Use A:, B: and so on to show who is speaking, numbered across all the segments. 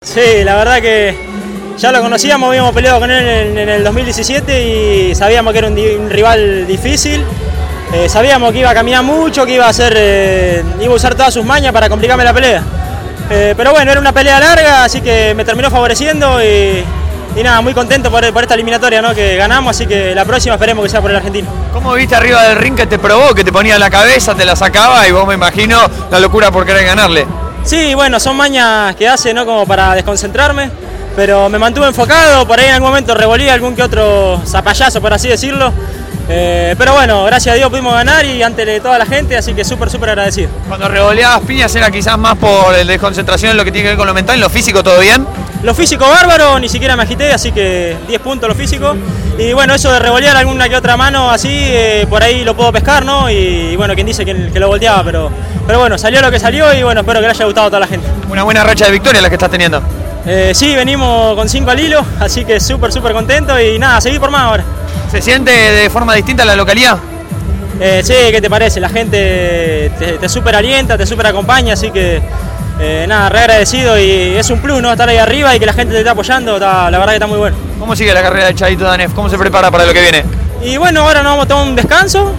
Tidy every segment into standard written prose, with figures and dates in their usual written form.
A: Sí, la verdad que ya lo conocíamos, habíamos peleado con él en el 2017 y sabíamos que era un rival difícil. Sabíamos que iba a caminar mucho, que iba a usar todas sus mañas para complicarme la pelea. Pero bueno, era una pelea larga, así que me terminó favoreciendo y nada, muy contento por esta eliminatoria, ¿no? Que ganamos, así que la próxima esperemos que sea por el argentino.
B: ¿Cómo viste arriba del ring que te probó, que te ponía en la cabeza, te la sacaba y vos me imagino la locura por querer ganarle?
A: Sí, bueno, son mañas que hace, ¿no? Como para desconcentrarme, pero me mantuve enfocado, por ahí en algún momento revolví algún que otro zapallazo, por así decirlo. Pero bueno, gracias a Dios pudimos ganar y ante toda la gente, así que súper agradecido.
B: Cuando revoleabas piñas era quizás más por el desconcentración en lo que tiene que ver con lo mental, en lo físico, ¿todo bien?
A: Lo físico bárbaro, ni siquiera me agité, así que 10 puntos lo físico. Y bueno, eso de revolear alguna que otra mano así, por ahí lo puedo pescar, ¿no? Y bueno, quien dice que lo volteaba, pero bueno, salió lo que salió y bueno, espero que le haya gustado a toda la gente.
B: Una buena racha de victoria la que estás teniendo.
A: Sí, venimos con 5 al hilo, así que súper contento y nada, seguir por más ahora.
B: ¿Se siente de forma distinta la localidad?
A: Sí, ¿qué te parece? La gente te súper alienta, te súper acompaña, así que nada, re agradecido y es un plus, ¿no? Estar ahí arriba y que la gente te esté apoyando, la verdad que está muy bueno.
B: ¿Cómo sigue la carrera de Chadito Danef? ¿Cómo se prepara para lo que viene?
A: Y bueno, ahora nos vamos a tomar un descanso,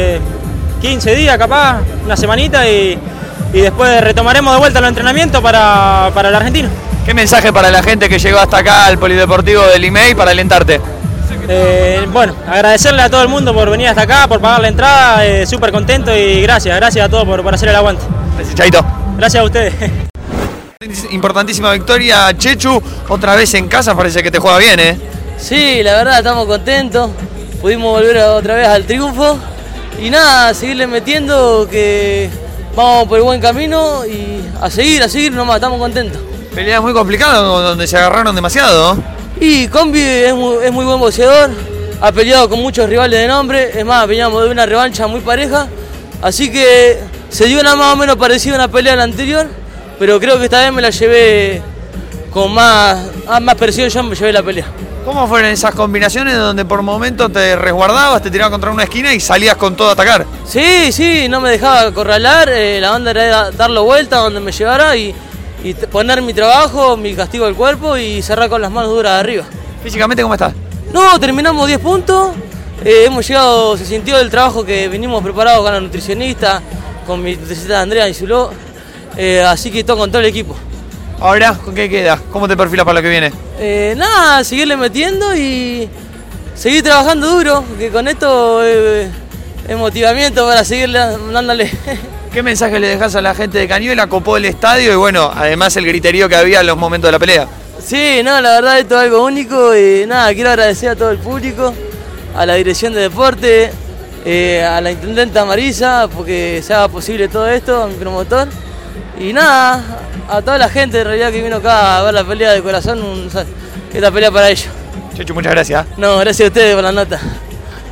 A: 15 días capaz, una semanita y después retomaremos de vuelta los entrenamientos para el argentino.
B: ¿Qué mensaje para la gente que llegó hasta acá al Polideportivo del IMEI para alentarte?
A: Bueno, agradecerle a todo el mundo por venir hasta acá, por pagar la entrada, súper contento y gracias a todos por hacer el aguante.
B: Gracias, Chadito.
A: Gracias a ustedes.
B: Importantísima victoria, Chechu, otra vez en casa, parece que te juega bien, ¿eh?
C: Sí, la verdad estamos contentos, pudimos volver otra vez al triunfo y nada, seguirle metiendo que vamos por el buen camino y a seguir nomás, estamos contentos.
B: Pelea muy complicada donde se agarraron demasiado, ¿no?
C: Y Combi es muy buen boxeador, ha peleado con muchos rivales de nombre, es más, veníamos de una revancha muy pareja, así que se dio una más o menos parecida a una pelea a la anterior, pero creo que esta vez me la llevé con más presión, yo me llevé la pelea.
B: ¿Cómo fueron esas combinaciones donde por momentos te resguardabas, te tirabas contra una esquina y salías con todo a atacar?
C: Sí, no me dejaba acorralar, la onda era darlo vuelta donde me llevara y poner mi trabajo, mi castigo al cuerpo y cerrar con las manos duras de arriba.
B: ¿Físicamente cómo estás?
C: No, terminamos 10 puntos, hemos llegado, se sintió el trabajo que venimos preparados con la nutricionista, con mi nutricionista Andrea Insuló, así que todo con todo el equipo.
B: Ahora, ¿con qué queda? ¿Cómo te perfilas para lo que viene?
C: Nada, seguirle metiendo y seguir trabajando duro, que con esto es motivamiento para seguirle dándole.
B: ¿Qué mensaje le dejas a la gente de Cañuelas? Copó el estadio y bueno, además el griterío que había en los momentos de la pelea.
C: Sí, no, la verdad esto es algo único y nada, quiero agradecer a todo el público, a la dirección de deporte, a la intendenta Marisa, porque se haga posible todo esto, a mi promotor. Y nada, a toda la gente en realidad que vino acá a ver la pelea de corazón, esta pelea para ellos.
B: Chechu, muchas gracias.
C: No, gracias a ustedes por la nota.